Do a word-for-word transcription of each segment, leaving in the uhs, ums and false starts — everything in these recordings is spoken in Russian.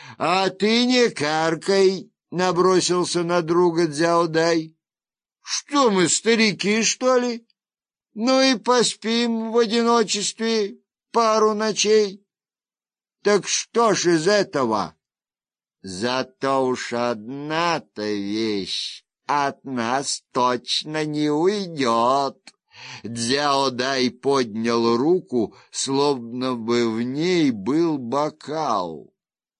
— А ты не каркай, — набросился на друга Дзяодай. — Что мы, старики, что ли? Ну и поспим в одиночестве пару ночей. Так что ж из этого? Зато уж одна-то вещь от нас точно не уйдет. Дзяодай поднял руку, словно бы в ней был бокал.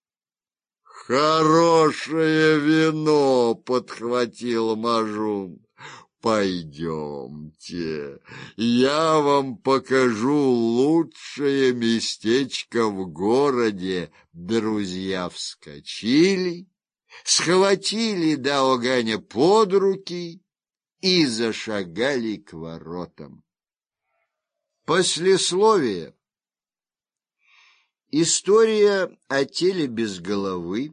«Хорошее вино!» — подхватил Мажун. «Пойдемте, я вам покажу лучшее местечко в городе». Друзья вскочили, схватили Даоганя под руки и зашагали к воротам. Послесловие. История о теле без головы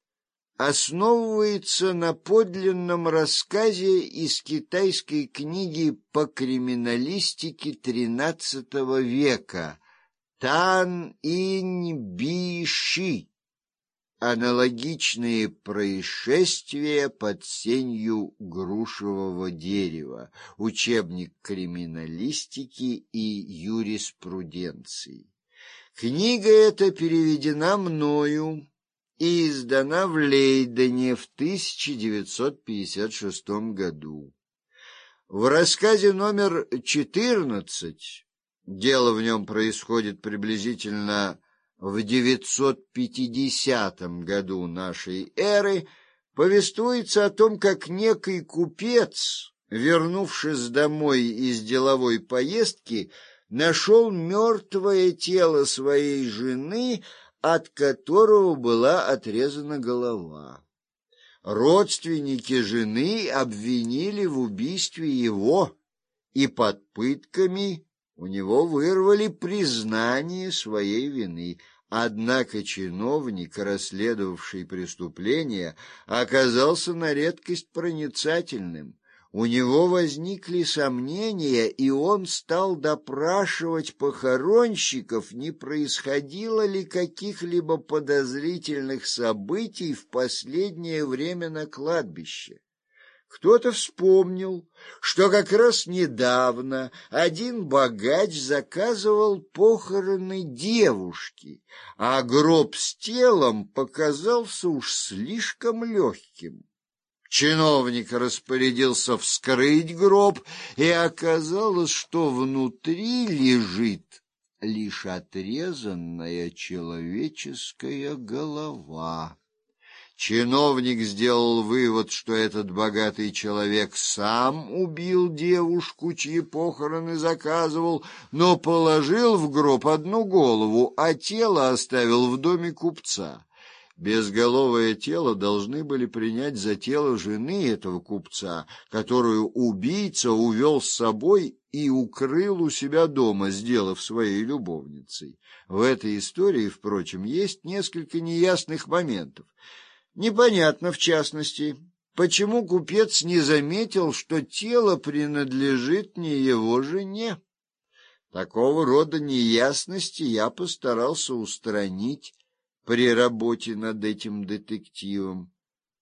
основывается на подлинном рассказе из китайской книги по криминалистике тринадцатого века Тан Инь Би Ши. Аналогичные происшествия под сенью грушевого дерева. Учебник криминалистики и юриспруденции. Книга эта переведена мною и издана в Лейдене в тысяча девятьсот пятьдесят шестом году. В рассказе номер четырнадцать, дело в нем происходит приблизительно в девятьсот пятидесятом году нашей эры, повествуется о том, как некий купец, вернувшись домой из деловой поездки, нашел мертвое тело своей жены, от которого была отрезана голова. Родственники жены обвинили в убийстве его, и под пытками у него вырвали признание своей вины. Однако чиновник, расследовавший преступление, оказался на редкость проницательным. У него возникли сомнения, и он стал допрашивать похоронщиков, не происходило ли каких-либо подозрительных событий в последнее время на кладбище. Кто-то вспомнил, что как раз недавно один богач заказывал похороны девушки, а гроб с телом показался уж слишком легким. Чиновник распорядился вскрыть гроб, и оказалось, что внутри лежит лишь отрезанная человеческая голова. Чиновник сделал вывод, что этот богатый человек сам убил девушку, чьи похороны заказывал, но положил в гроб одну голову, а тело оставил в доме купца. Безголовое тело должны были принять за тело жены этого купца, которую убийца увел с собой и укрыл у себя дома, сделав своей любовницей. В этой истории, впрочем, есть несколько неясных моментов. Непонятно, в частности, почему купец не заметил, что тело принадлежит не его жене. Такого рода неясности я постарался устранить при работе над этим детективом.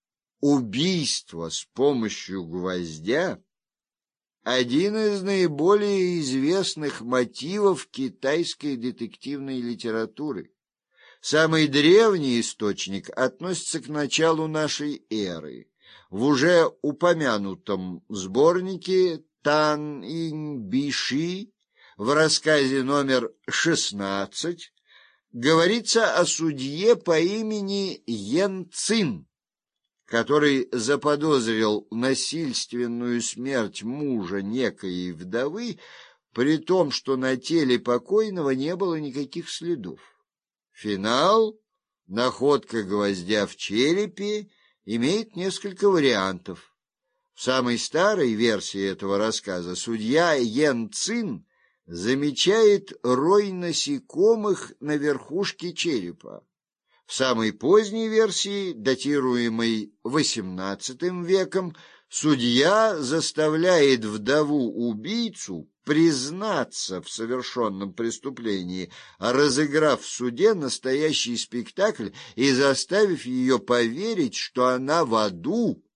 Убийство с помощью гвоздя — один из наиболее известных мотивов китайской детективной литературы. Самый древний источник относится к началу нашей эры. В уже упомянутом сборнике Тан Инь Би Ши в рассказе номер шестнадцать говорится о судье по имени Ян Цин, который заподозрил насильственную смерть мужа некоей вдовы, при том, что на теле покойного не было никаких следов. Финал, находка гвоздя в черепе, имеет несколько вариантов. В самой старой версии этого рассказа судья Ян Цин замечает рой насекомых на верхушке черепа. В самой поздней версии, датируемой восемнадцатым веком, Судья заставляет вдову-убийцу признаться в совершенном преступлении, разыграв в суде настоящий спектакль и заставив ее поверить, что она в аду